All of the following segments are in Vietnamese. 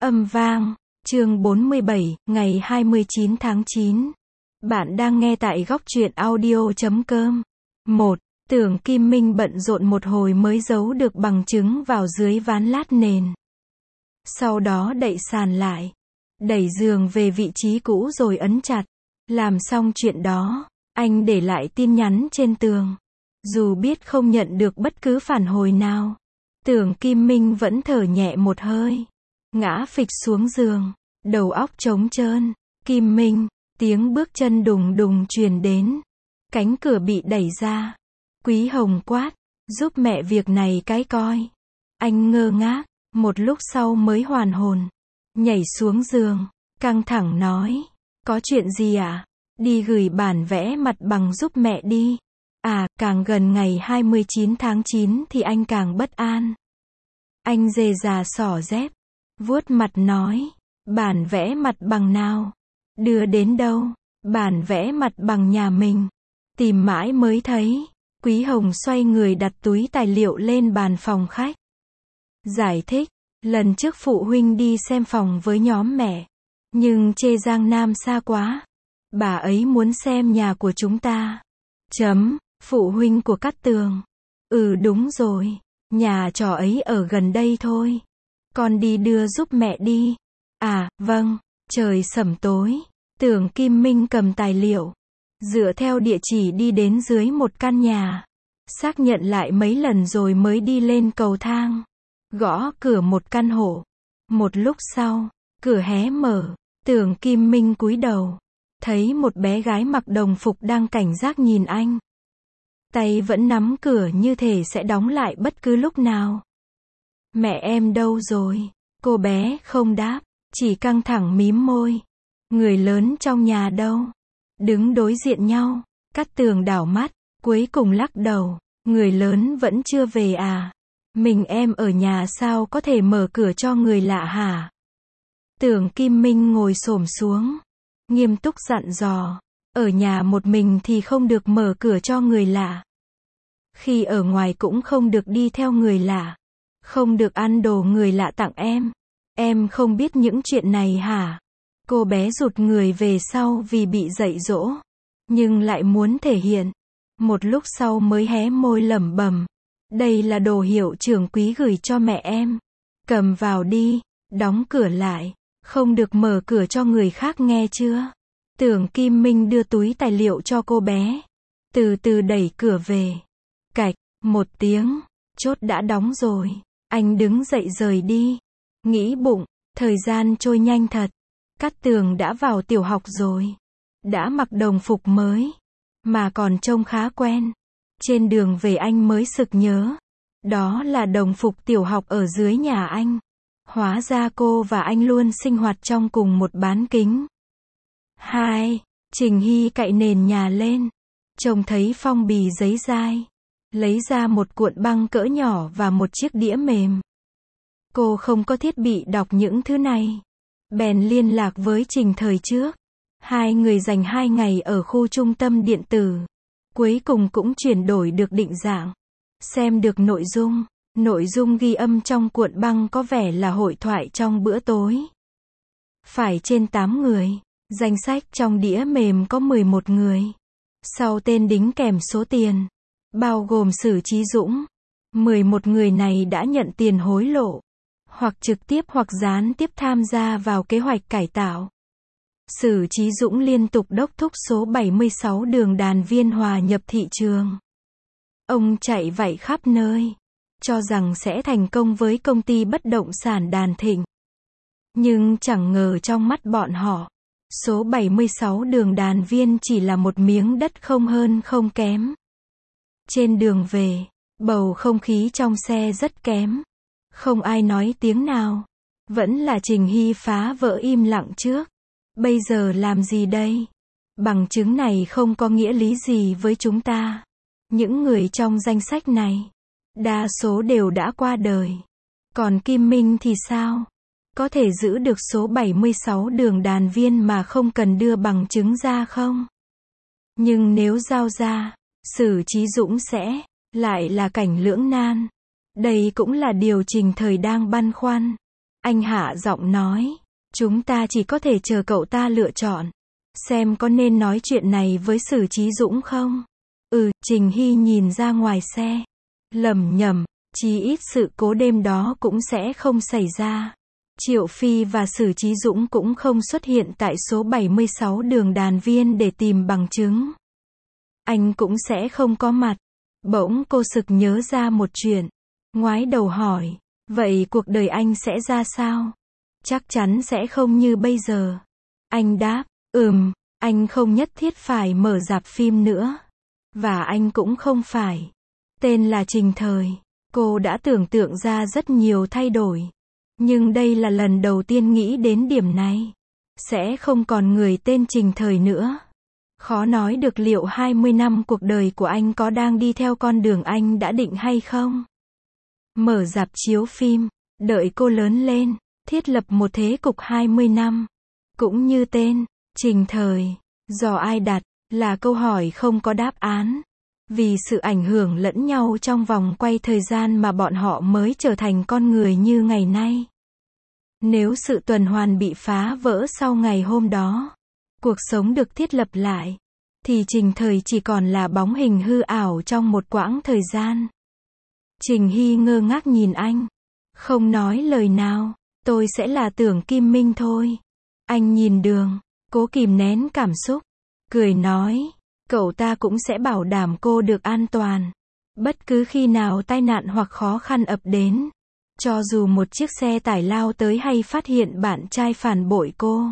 Âm vang, chương 47, ngày 29 tháng 9. Bạn đang nghe tại góc truyện audio.com. 1. Tưởng Kim Minh bận rộn một hồi mới giấu được bằng chứng vào dưới ván lát nền. Sau đó đậy sàn lại, đẩy giường về vị trí cũ rồi ấn chặt. Làm xong chuyện đó, anh để lại tin nhắn trên tường. Dù biết không nhận được bất cứ phản hồi nào, Tưởng Kim Minh vẫn thở nhẹ một hơi, ngã phịch xuống giường, đầu óc trống trơn. Kim Minh, tiếng bước chân đùng đùng truyền đến. Cánh cửa bị đẩy ra. Quý Hồng quát, giúp mẹ việc này cái coi. Anh ngơ ngác, một lúc sau mới hoàn hồn, nhảy xuống giường, căng thẳng nói, có chuyện gì à? Đi gửi bản vẽ mặt bằng giúp mẹ đi. À, càng gần ngày 29 tháng 9 thì anh càng bất an. Anh dề già xỏ dép, vuốt mặt nói, bản vẽ mặt bằng nào? Đưa đến đâu? Bản vẽ mặt bằng nhà mình. Tìm mãi mới thấy. Quý Hồng xoay người đặt túi tài liệu lên bàn phòng khách. Giải thích, lần trước phụ huynh đi xem phòng với nhóm mẹ, nhưng chê Giang Nam xa quá. Bà ấy muốn xem nhà của chúng ta. Phụ huynh của Cát Tường. Ừ đúng rồi, nhà trọ ấy ở gần đây thôi. Con đi đưa giúp mẹ đi. À, vâng. Trời sẩm tối, Tưởng Kim Minh cầm tài liệu, dựa theo địa chỉ đi đến dưới một căn nhà. Xác nhận lại mấy lần rồi mới đi lên cầu thang, gõ cửa một căn hộ. Một lúc sau, cửa hé mở, Tưởng Kim Minh cúi đầu, thấy một bé gái mặc đồng phục đang cảnh giác nhìn anh. Tay vẫn nắm cửa như thể sẽ đóng lại bất cứ lúc nào. Mẹ em đâu rồi? Cô bé không đáp, chỉ căng thẳng mím môi. Người lớn trong nhà đâu? Đứng đối diện nhau, Cát Tường đảo mắt, cuối cùng lắc đầu. Người lớn vẫn chưa về à? Mình em ở nhà sao có thể mở cửa cho người lạ hả? Tưởng Kim Minh ngồi xổm xuống, nghiêm túc dặn dò. Ở nhà một mình thì không được mở cửa cho người lạ. Khi ở ngoài cũng không được đi theo người lạ. Không được ăn đồ người lạ tặng em. Em không biết những chuyện này hả? Cô bé rụt người về sau vì bị dạy dỗ, nhưng lại muốn thể hiện. Một lúc sau mới hé môi lẩm bẩm. Đây là đồ hiệu trưởng quý gửi cho mẹ em. Cầm vào đi, đóng cửa lại. Không được mở cửa cho người khác nghe chưa? Tưởng Kim Minh đưa túi tài liệu cho cô bé. Từ từ đẩy cửa về. Cạch, một tiếng, chốt đã đóng rồi. Anh đứng dậy rời đi. Nghĩ bụng, thời gian trôi nhanh thật. Cát Tường đã vào tiểu học rồi. Đã mặc đồng phục mới, mà còn trông khá quen. Trên đường về anh mới sực nhớ. Đó là đồng phục tiểu học ở dưới nhà anh. Hóa ra cô và anh luôn sinh hoạt trong cùng một bán kính. 2. Trình Hy cậy nền nhà lên. Trông thấy phong bì giấy dai. Lấy ra một cuộn băng cỡ nhỏ và một chiếc đĩa mềm. Cô không có thiết bị đọc những thứ này. Bèn liên lạc với Trình thời trước. Hai người dành 2 ngày ở khu trung tâm điện tử. Cuối cùng cũng chuyển đổi được định dạng. Xem được nội dung ghi âm trong cuộn băng có vẻ là hội thoại trong bữa tối. Phải trên 8 người. Danh sách trong đĩa mềm có 11 người. Sau tên đính kèm số tiền, bao gồm Sử Chí Dũng. 11 người này đã nhận tiền hối lộ, hoặc trực tiếp hoặc gián tiếp tham gia vào kế hoạch cải tạo. Sử Chí Dũng liên tục đốc thúc số 76 đường đàn viên hòa nhập thị trường. Ông chạy vạy khắp nơi, cho rằng sẽ thành công với công ty bất động sản Đàn Thịnh. Nhưng chẳng ngờ trong mắt bọn họ, số 76 đường đàn viên chỉ là một miếng đất không hơn không kém. Trên đường về, bầu không khí trong xe rất kém. Không ai nói tiếng nào. Vẫn là Trình Hy phá vỡ im lặng trước. Bây giờ làm gì đây? Bằng chứng này không có nghĩa lý gì với chúng ta. Những người trong danh sách này, đa số đều đã qua đời. Còn Kim Minh thì sao? Có thể giữ được số 76 đường đàn viên mà không cần đưa bằng chứng ra không? Nhưng nếu giao ra, Sử Chí Dũng sẽ lại là cảnh lưỡng nan. Đây cũng là điều Trình thời đang băn khoăn. Anh hạ giọng nói. Chúng ta chỉ có thể chờ cậu ta lựa chọn. Xem có nên nói chuyện này với Sử Chí Dũng không? Trình Hy nhìn ra ngoài xe. Lẩm nhẩm, chí ít sự cố đêm đó cũng sẽ không xảy ra. Triệu Phi và Sử Chí Dũng cũng không xuất hiện tại số 76 đường Đàn Viên để tìm bằng chứng. Anh cũng sẽ không có mặt. Bỗng cô sực nhớ ra một chuyện. Ngoái đầu hỏi, vậy cuộc đời anh sẽ ra sao? Chắc chắn sẽ không như bây giờ. Anh đáp, anh không nhất thiết phải mở rạp phim nữa. Và anh cũng không phải. Tên là Trình Thời. Cô đã tưởng tượng ra rất nhiều thay đổi. Nhưng đây là lần đầu tiên nghĩ đến điểm này. Sẽ không còn người tên Trình Thời nữa. Khó nói được liệu 20 năm cuộc đời của anh có đang đi theo con đường anh đã định hay không. Mở rạp chiếu phim, đợi cô lớn lên, thiết lập một thế cục 20 năm. Cũng như tên, Trình Thời, do ai đặt, là câu hỏi không có đáp án. Vì sự ảnh hưởng lẫn nhau trong vòng quay thời gian mà bọn họ mới trở thành con người như ngày nay. Nếu sự tuần hoàn bị phá vỡ sau ngày hôm đó, cuộc sống được thiết lập lại, thì Trình Thời chỉ còn là bóng hình hư ảo trong một quãng thời gian. Trình Hy ngơ ngác nhìn anh, không nói lời nào. Tôi sẽ là Tưởng Kim Minh thôi. Anh nhìn Đường, cố kìm nén cảm xúc, cười nói, cậu ta cũng sẽ bảo đảm cô được an toàn. Bất cứ khi nào tai nạn hoặc khó khăn ập đến, cho dù một chiếc xe tải lao tới hay phát hiện bạn trai phản bội cô,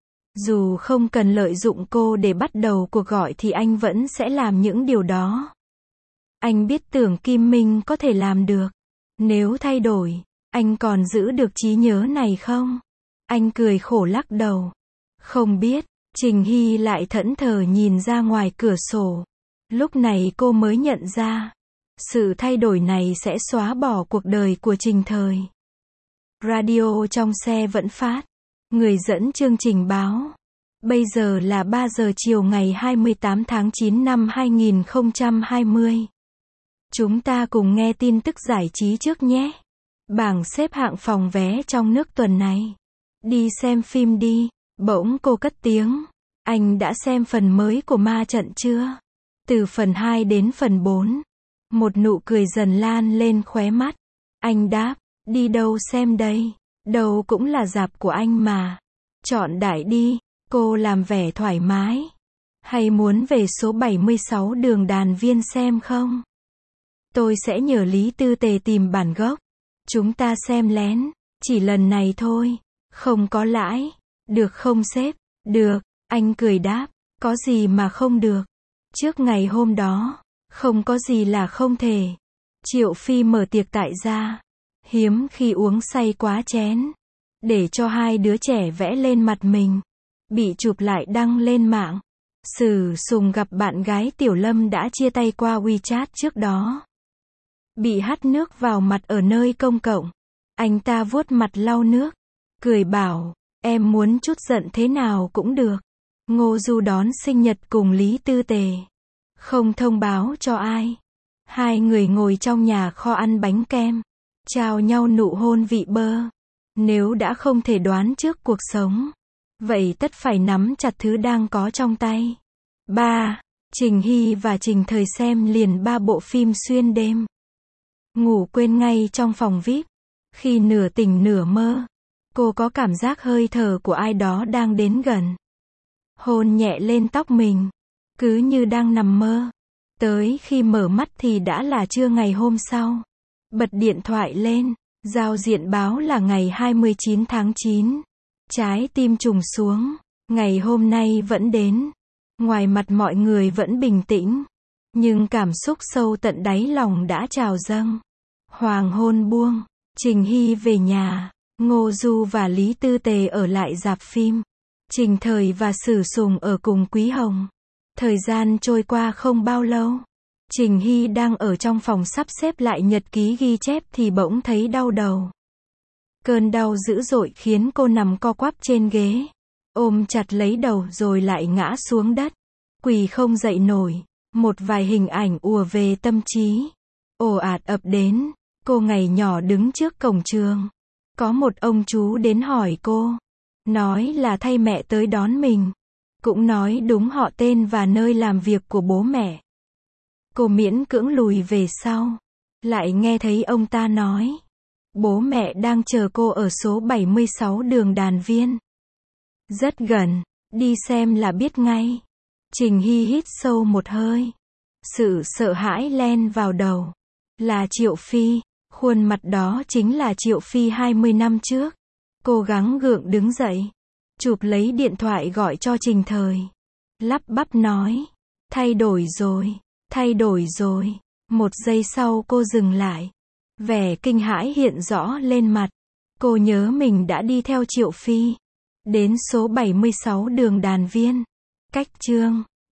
dù không cần lợi dụng cô để bắt đầu cuộc gọi thì anh vẫn sẽ làm những điều đó. Anh biết Tưởng Kim Minh có thể làm được. Nếu thay đổi, anh còn giữ được trí nhớ này không? Anh cười khổ lắc đầu. Không biết. Trình Hy lại thẫn thờ nhìn ra ngoài cửa sổ. Lúc này cô mới nhận ra, sự thay đổi này sẽ xóa bỏ cuộc đời của Trình Thời. Radio trong xe vẫn phát. Người dẫn chương trình báo. Bây giờ là 3 giờ chiều ngày 28 tháng 9 năm 2020. Chúng ta cùng nghe tin tức giải trí trước nhé. Bảng xếp hạng phòng vé trong nước tuần này. Đi xem phim đi. Bỗng cô cất tiếng. Anh đã xem phần mới của Ma Trận chưa? Từ phần 2 đến phần 4. Một nụ cười dần lan lên khóe mắt. Anh đáp, đi đâu xem đây? Đâu cũng là rạp của anh mà. Chọn đại đi. Cô làm vẻ thoải mái. Hay muốn về số 76 đường Đàn Viên xem không? Tôi sẽ nhờ Lý Tư Tề tìm bản gốc. Chúng ta xem lén. Chỉ lần này thôi. Không có lãi. Được không sếp? Được. Anh cười đáp. Có gì mà không được? Trước ngày hôm đó, không có gì là không thể. Triệu Phi mở tiệc tại gia. Hiếm khi uống say quá chén. Để cho hai đứa trẻ vẽ lên mặt mình. Bị chụp lại đăng lên mạng. Sử Sùng gặp bạn gái Tiểu Lâm đã chia tay qua WeChat trước đó. Bị hắt nước vào mặt ở nơi công cộng. Anh ta vuốt mặt lau nước. Cười bảo, em muốn chút giận thế nào cũng được. Ngô Du đón sinh nhật cùng Lý Tư Tề. Không thông báo cho ai. Hai người ngồi trong nhà kho ăn bánh kem. Trao nhau nụ hôn vị bơ. Nếu đã không thể đoán trước cuộc sống, vậy tất phải nắm chặt thứ đang có trong tay. 3. Trình Hy và Trình Thời xem liền 3 bộ phim xuyên đêm. Ngủ quên ngay trong phòng VIP. Khi nửa tỉnh nửa mơ, cô có cảm giác hơi thở của ai đó đang đến gần. Hôn nhẹ lên tóc mình. Cứ như đang nằm mơ. Tới khi mở mắt thì đã là trưa ngày hôm sau. Bật điện thoại lên. Giao diện báo là ngày 29 tháng 9. Trái tim trùng xuống. Ngày hôm nay vẫn đến. Ngoài mặt mọi người vẫn bình tĩnh. Nhưng cảm xúc sâu tận đáy lòng đã trào dâng. Hoàng hôn buông. Trình Hy về nhà. Ngô Du và Lý Tư Tề ở lại rạp phim. Trình Thời và Sử Sùng ở cùng Quý Hồng. Thời gian trôi qua không bao lâu. Trình Hy đang ở trong phòng sắp xếp lại nhật ký ghi chép thì bỗng thấy đau đầu. Cơn đau dữ dội khiến cô nằm co quắp trên ghế. Ôm chặt lấy đầu rồi lại ngã xuống đất. Quỳ không dậy nổi. Một vài hình ảnh ùa về tâm trí. Ồ ạt ập đến. Cô ngày nhỏ đứng trước cổng trường. Có một ông chú đến hỏi cô. Nói là thay mẹ tới đón mình. Cũng nói đúng họ tên và nơi làm việc của bố mẹ. Cô miễn cưỡng lùi về sau. Lại nghe thấy ông ta nói. Bố mẹ đang chờ cô ở số 76 đường Đàn Viên. Rất gần. Đi xem là biết ngay. Trình Hy hít sâu một hơi. Sự sợ hãi len vào đầu. Là Triệu Phi. Khuôn mặt đó chính là Triệu Phi 20 năm trước. Cô gắng gượng đứng dậy. Chụp lấy điện thoại gọi cho Trình Thời. Lắp bắp nói. Thay đổi rồi. Thay đổi rồi. Một giây sau cô dừng lại. Vẻ kinh hãi hiện rõ lên mặt. Cô nhớ mình đã đi theo Triệu Phi. Đến số 76 đường Đàn Viên. Cách Chương